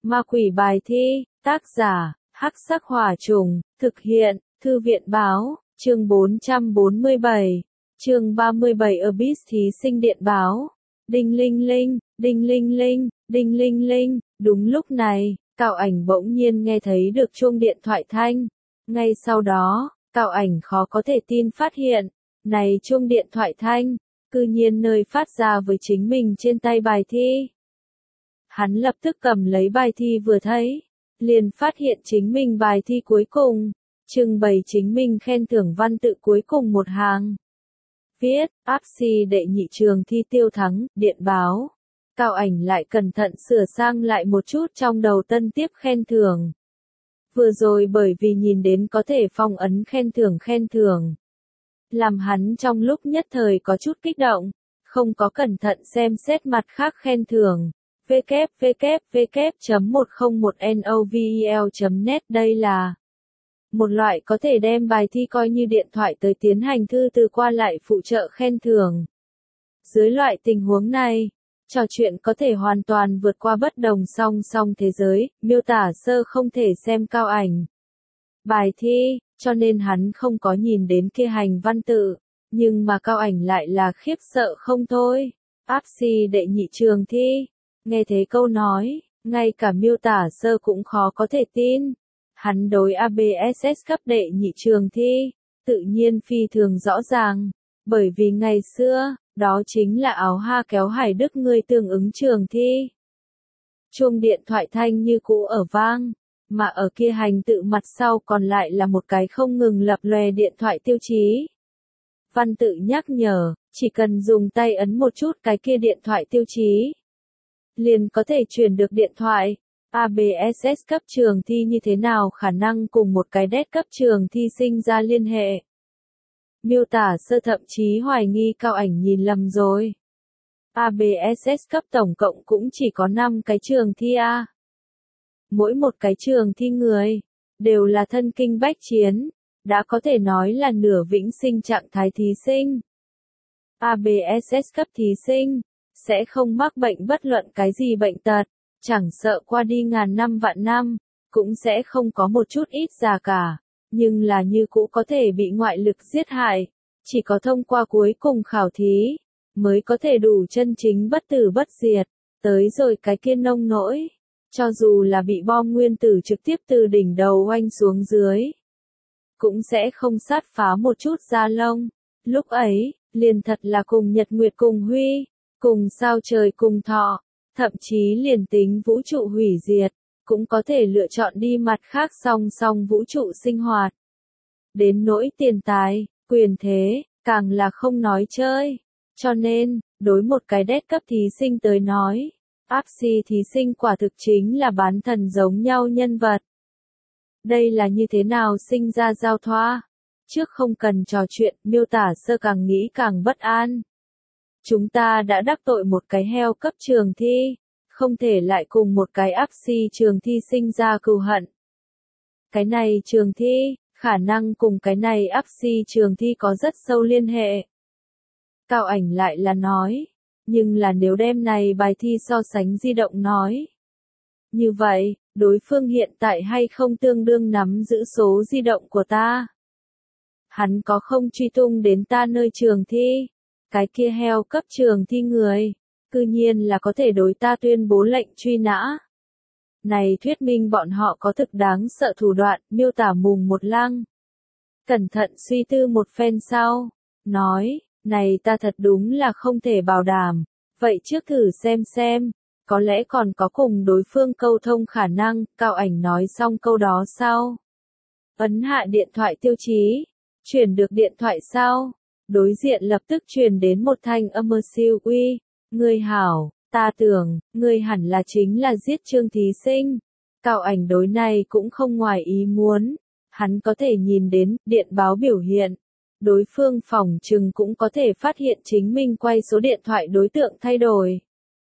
Ma quỷ bài thi, tác giả, Hắc Sắc Hỏa Trùng, thực hiện, Thư viện Báo, chương 447, chương 37 Abyss thí sinh điện báo. Đinh linh linh, đinh linh linh, đinh linh linh, đúng lúc này, Cao Ảnh bỗng nhiên nghe thấy được chuông điện thoại thanh. Ngay sau đó, Cao Ảnh khó có thể tin phát hiện, này chuông điện thoại thanh, cư nhiên nơi phát ra với chính mình trên tay bài thi. Hắn lập tức cầm lấy bài thi vừa thấy, liền phát hiện chính mình bài thi cuối cùng, trưng bày chính mình khen thưởng văn tự cuối cùng một hàng. Viết, áp si đệ nhị trường thi tiêu thắng, điện báo. Cao Ảnh lại cẩn thận sửa sang lại một chút trong đầu tân tiếp khen thưởng. Vừa rồi bởi vì nhìn đến có thể phong ấn khen thưởng. Làm hắn trong lúc nhất thời có chút kích động, không có cẩn thận xem xét mặt khác khen thưởng. www.101novel.net đây là một loại có thể đem bài thi coi như điện thoại tới tiến hành thư từ qua lại phụ trợ khen thưởng. Dưới loại tình huống này, trò chuyện có thể hoàn toàn vượt qua bất đồng song song thế giới, miêu tả sơ không thể xem Cao Ảnh bài thi, cho nên hắn không có nhìn đến kia hành văn tự, nhưng mà Cao Ảnh lại là khiếp sợ không thôi. Áp si đệ nhị trường thi, nghe thấy câu nói, ngay cả miêu tả sơ cũng khó có thể tin. Hắn đối ABSS cấp đệ nhị trường thi, tự nhiên phi thường rõ ràng, bởi vì ngày xưa, đó chính là áo ha kéo Hải Đức người tương ứng trường thi. Chuông điện thoại thanh như cũ ở vang, mà ở kia hành tự mặt sau còn lại là một cái không ngừng lập lòe điện thoại tiêu chí. Văn tự nhắc nhở, chỉ cần dùng tay ấn một chút cái kia điện thoại tiêu chí, liền có thể truyền được điện thoại. ABSS cấp trường thi như thế nào khả năng cùng một cái DET cấp trường thi sinh ra liên hệ? Miêu tả sơ thậm chí hoài nghi Cao Ảnh nhìn lầm rồi. ABSS cấp tổng cộng cũng chỉ có 5 cái trường thi A. Mỗi một cái trường thi người, đều là thân kinh bách chiến, đã có thể nói là nửa vĩnh sinh trạng thái thí sinh. ABSS cấp thí sinh, sẽ không mắc bệnh bất luận cái gì bệnh tật, chẳng sợ qua đi ngàn năm vạn năm, cũng sẽ không có một chút ít già cả, nhưng là như cũ có thể bị ngoại lực giết hại, chỉ có thông qua cuối cùng khảo thí, mới có thể đủ chân chính bất tử bất diệt, tới rồi cái kia nông nỗi, cho dù là bị bom nguyên tử trực tiếp từ đỉnh đầu oanh xuống dưới, cũng sẽ không sát phá một chút da lông, lúc ấy, liền thật là cùng nhật nguyệt cùng huy, cùng sao trời cùng thọ. Thậm chí liền tính vũ trụ hủy diệt, cũng có thể lựa chọn đi mặt khác song song vũ trụ sinh hoạt. Đến nỗi tiền tài, quyền thế, càng là không nói chơi. Cho nên, đối một cái DET cấp thí sinh tới nói, áp si thí sinh quả thực chính là bán thần giống nhau nhân vật. Đây là như thế nào sinh ra giao thoa? Trước không cần trò chuyện, miêu tả sơ càng nghĩ càng bất an. Chúng ta đã đắc tội một cái heo cấp trường thi, không thể lại cùng một cái áp si trường thi sinh ra cừu hận. Cái này trường thi, khả năng cùng cái này áp si trường thi có rất sâu liên hệ. Cao Ảnh lại là nói, nhưng là nếu đem này bài thi so sánh di động nói. Như vậy, đối phương hiện tại hay không tương đương nắm giữ số di động của ta? Hắn có không truy tung đến ta nơi trường thi? Cái kia heo cấp trường thi người, cư nhiên là có thể đối ta tuyên bố lệnh truy nã. Này thuyết minh bọn họ có thực đáng sợ thủ đoạn, miêu tả mùng một lăng. Cẩn thận suy tư một phen sau, nói, này ta thật đúng là không thể bảo đảm, vậy trước thử xem, có lẽ còn có cùng đối phương câu thông khả năng. Cao Ảnh nói xong câu đó sau, ấn hạ điện thoại tiêu chí, chuyển được điện thoại sau. Đối diện lập tức truyền đến một thanh âm siêu uy, người hảo, ta tưởng, người hẳn là chính là giết Trương thí sinh. Cao Ảnh đối này cũng không ngoài ý muốn, hắn có thể nhìn đến điện báo biểu hiện. Đối phương phỏng chừng cũng có thể phát hiện chính mình quay số điện thoại đối tượng thay đổi.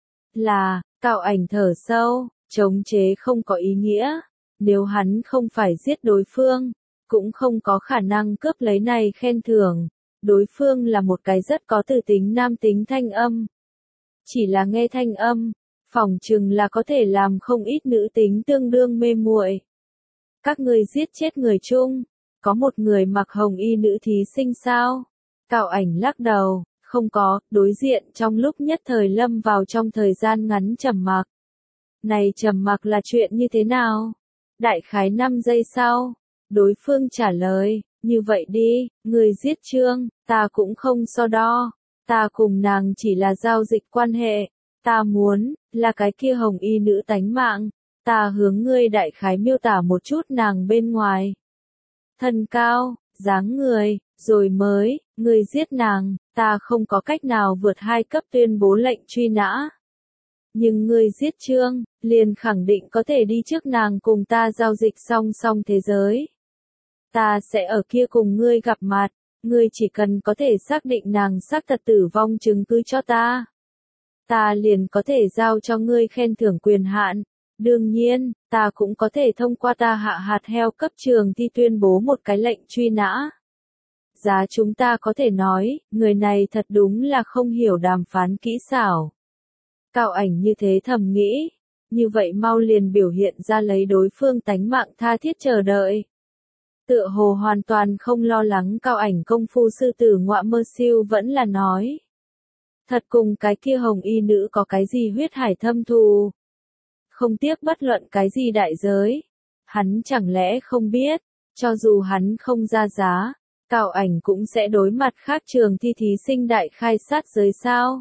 Là, Cao Ảnh thở sâu, chống chế không có ý nghĩa, nếu hắn không phải giết đối phương, cũng không có khả năng cướp lấy này khen thưởng. Đối phương là một cái rất có từ tính nam tính thanh âm. Chỉ là nghe thanh âm, phỏng chừng là có thể làm không ít nữ tính tương đương mê muội. Các ngươi giết chết người chung, có một người mặc hồng y nữ thí sinh sao? Cao Ảnh lắc đầu, không có, đối diện trong lúc nhất thời lâm vào trong thời gian ngắn trầm mặc. Này trầm mặc là chuyện như thế nào? Đại khái 5 giây sau, đối phương trả lời, như vậy đi, người giết Trương, ta cũng không so đo, ta cùng nàng chỉ là giao dịch quan hệ, ta muốn, là cái kia hồng y nữ tánh mạng, ta hướng ngươi đại khái miêu tả một chút nàng bên ngoài. Thân cao, dáng người, rồi mới, ngươi giết nàng, ta không có cách nào vượt 2 cấp tuyên bố lệnh truy nã. Nhưng ngươi giết Trương, liền khẳng định có thể đi trước nàng cùng ta giao dịch song song thế giới. Ta sẽ ở kia cùng ngươi gặp mặt, ngươi chỉ cần có thể xác định nàng xác thật tử vong chứng cứ cho ta. Ta liền có thể giao cho ngươi khen thưởng quyền hạn. Đương nhiên, ta cũng có thể thông qua ta hạ hạt heo cấp trường thi tuyên bố một cái lệnh truy nã. Giá chúng ta có thể nói, người này thật đúng là không hiểu đàm phán kỹ xảo. Cao Ảnh như thế thầm nghĩ, như vậy mau liền biểu hiện ra lấy đối phương tánh mạng tha thiết chờ đợi. Tựa hồ hoàn toàn không lo lắng Cao Ảnh công phu sư tử ngọa mơ siêu vẫn là nói. Thật cùng cái kia hồng y nữ có cái gì huyết hải thâm thù. Không tiếc bất luận cái gì đại giới. Hắn chẳng lẽ không biết, cho dù hắn không ra giá, Cao Ảnh cũng sẽ đối mặt khác trường thi thí sinh đại khai sát giới sao.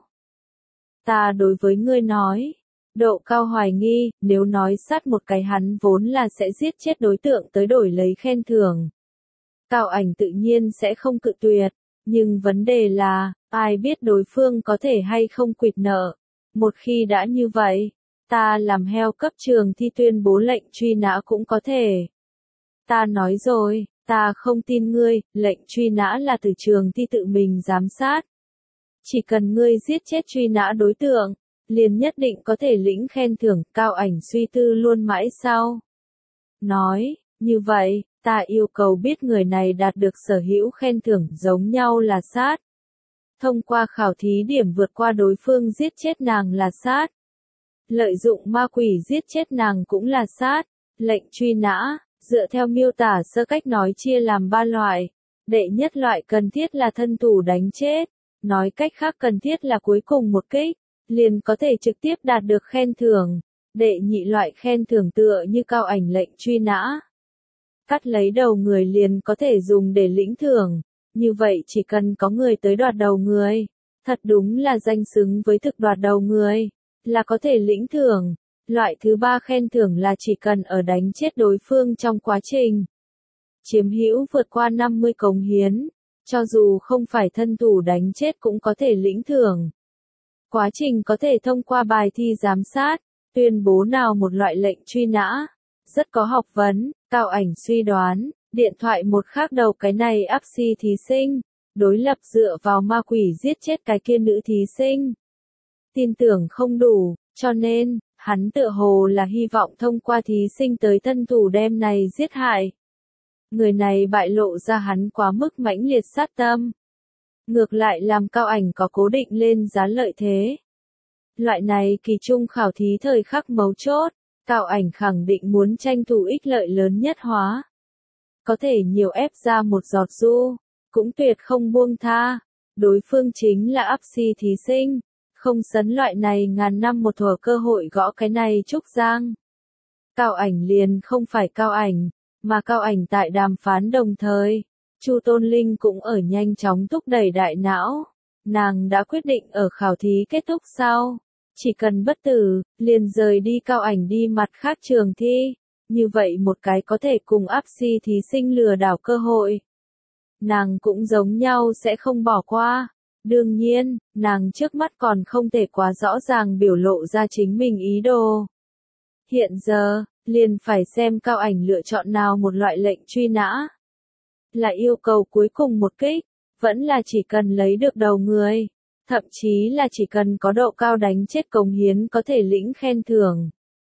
Ta đối với ngươi nói, độ cao hoài nghi, nếu nói sát một cái hắn vốn là sẽ giết chết đối tượng tới đổi lấy khen thưởng. Cao Ảnh tự nhiên sẽ không cự tuyệt, nhưng vấn đề là, ai biết đối phương có thể hay không quỵt nợ. Một khi đã như vậy, ta làm heo cấp trường thi tuyên bố lệnh truy nã cũng có thể. Ta nói rồi, ta không tin ngươi, lệnh truy nã là từ trường thi tự mình giám sát. Chỉ cần ngươi giết chết truy nã đối tượng, liền nhất định có thể lĩnh khen thưởng. Cao Ảnh suy tư luôn mãi sau. Nói, như vậy, ta yêu cầu biết người này đạt được sở hữu khen thưởng giống nhau là sát. Thông qua khảo thí điểm vượt qua đối phương giết chết nàng là sát. Lợi dụng ma quỷ giết chết nàng cũng là sát. Lệnh truy nã, dựa theo miêu tả sơ cách nói chia làm 3 loại. Đệ nhất loại cần thiết là thân thủ đánh chết. Nói cách khác cần thiết là cuối cùng một kích, liền có thể trực tiếp đạt được khen thưởng. Đệ nhị loại khen thưởng tựa như Cao Ảnh lệnh truy nã. Cắt lấy đầu người liền có thể dùng để lĩnh thưởng. Như vậy chỉ cần có người tới đoạt đầu người, thật đúng là danh xứng với thực đoạt đầu người, là có thể lĩnh thưởng. Loại thứ 3 khen thưởng là chỉ cần ở đánh chết đối phương trong quá trình chiếm hữu vượt qua 50 cống hiến, cho dù không phải thân thủ đánh chết cũng có thể lĩnh thưởng. Quá trình có thể thông qua bài thi giám sát, tuyên bố nào một loại lệnh truy nã. Rất có học vấn, Cao Ảnh suy đoán, điện thoại một khác đầu cái này áp si thí sinh, đối lập dựa vào ma quỷ giết chết cái kia nữ thí sinh. Tin tưởng không đủ, cho nên, hắn tựa hồ là hy vọng thông qua thí sinh tới thân thủ đem này giết hại. Người này bại lộ ra hắn quá mức mãnh liệt sát tâm. Ngược lại làm Cao Ảnh có cố định lên giá lợi thế. Loại này kỳ trung khảo thí thời khắc mấu chốt, Cao Ảnh khẳng định muốn tranh thủ ích lợi lớn nhất hóa. Có thể nhiều ép ra một giọt du, cũng tuyệt không buông tha. Đối phương chính là áp si thí sinh, không sấn loại này ngàn năm một thuở cơ hội gõ cái này trúc giang. Cao Ảnh liền không phải Cao Ảnh, mà Cao Ảnh tại đàm phán đồng thời. Chu Tôn Linh cũng ở nhanh chóng thúc đẩy đại não. Nàng đã quyết định ở khảo thí kết thúc sau, chỉ cần bất tử, liền rời đi Cao Ảnh đi mặt khác trường thi. Như vậy một cái có thể cùng áp si thí sinh lừa đảo cơ hội. Nàng cũng giống nhau sẽ không bỏ qua. Đương nhiên, nàng trước mắt còn không thể quá rõ ràng biểu lộ ra chính mình ý đồ. Hiện giờ, liền phải xem Cao Ảnh lựa chọn nào một loại lệnh truy nã. Là yêu cầu cuối cùng một kích, vẫn là chỉ cần lấy được đầu người, thậm chí là chỉ cần có độ cao đánh chết cống hiến có thể lĩnh khen thưởng.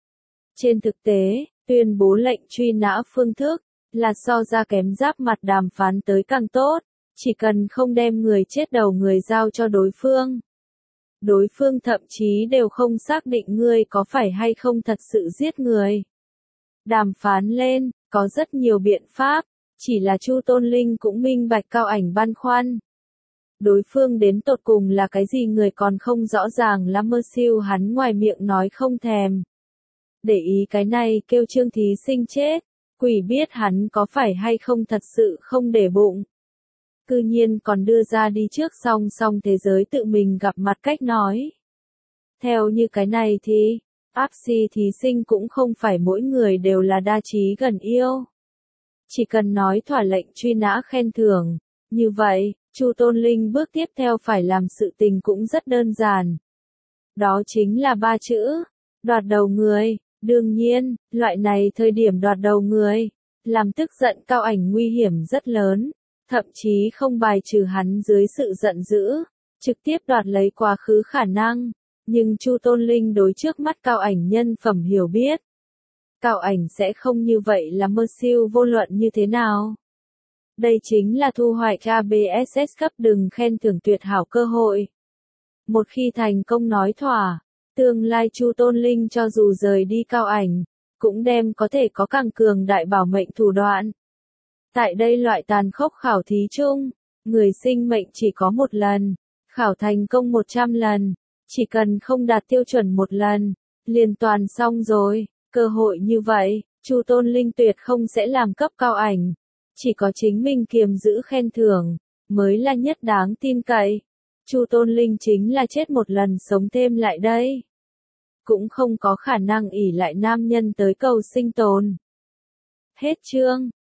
Trên thực tế, tuyên bố lệnh truy nã phương thức, là so ra kém giáp mặt đàm phán tới càng tốt, chỉ cần không đem người chết đầu người giao cho đối phương. Đối phương thậm chí đều không xác định ngươi có phải hay không thật sự giết người. Đàm phán lên, có rất nhiều biện pháp, chỉ là Chu Tôn Linh cũng minh bạch Cao Ảnh băn khoăn. Đối phương đến tột cùng là cái gì người còn không rõ ràng lắm, mơ siêu hắn ngoài miệng nói không thèm. Để ý cái này kêu Trương thí sinh chết, quỷ biết hắn có phải hay không thật sự không để bụng. Cư nhiên còn đưa ra đi trước song song thế giới tự mình gặp mặt cách nói. Theo như cái này thì, áp si thí sinh cũng không phải mỗi người đều là đa trí gần yêu. Chỉ cần nói thỏa lệnh truy nã khen thưởng, như vậy, Chu Tôn Linh bước tiếp theo phải làm sự tình cũng rất đơn giản. Đó chính là 3 chữ, đoạt đầu người. Đương nhiên, loại này thời điểm đoạt đầu người, làm tức giận Cao Ảnh nguy hiểm rất lớn, thậm chí không bài trừ hắn dưới sự giận dữ, trực tiếp đoạt lấy quá khứ khả năng. Nhưng Chu Tôn Linh đối trước mắt Cao Ảnh nhân phẩm hiểu biết. Cao Ảnh sẽ không như vậy là mơ siêu vô luận như thế nào. Đây chính là thu hoạch ABSS cấp đừng khen thưởng tuyệt hảo cơ hội. Một khi thành công nói thỏa, tương lai Chu Tôn Linh cho dù rời đi Cao Ảnh, cũng đem có thể có càng cường đại bảo mệnh thủ đoạn. Tại đây loại tàn khốc khảo thí chung, người sinh mệnh chỉ có một lần, khảo thành công 100 lần, chỉ cần không đạt tiêu chuẩn một lần, liền toàn xong rồi. Cơ hội như vậy, Chu Tôn Linh tuyệt không sẽ làm cấp Cao Ảnh, chỉ có chính mình kiềm giữ khen thưởng, mới là nhất đáng tin cậy. Chu Tôn Linh chính là chết một lần sống thêm lại đây. Cũng không có khả năng ỷ lại nam nhân tới cầu sinh tồn. Hết chương.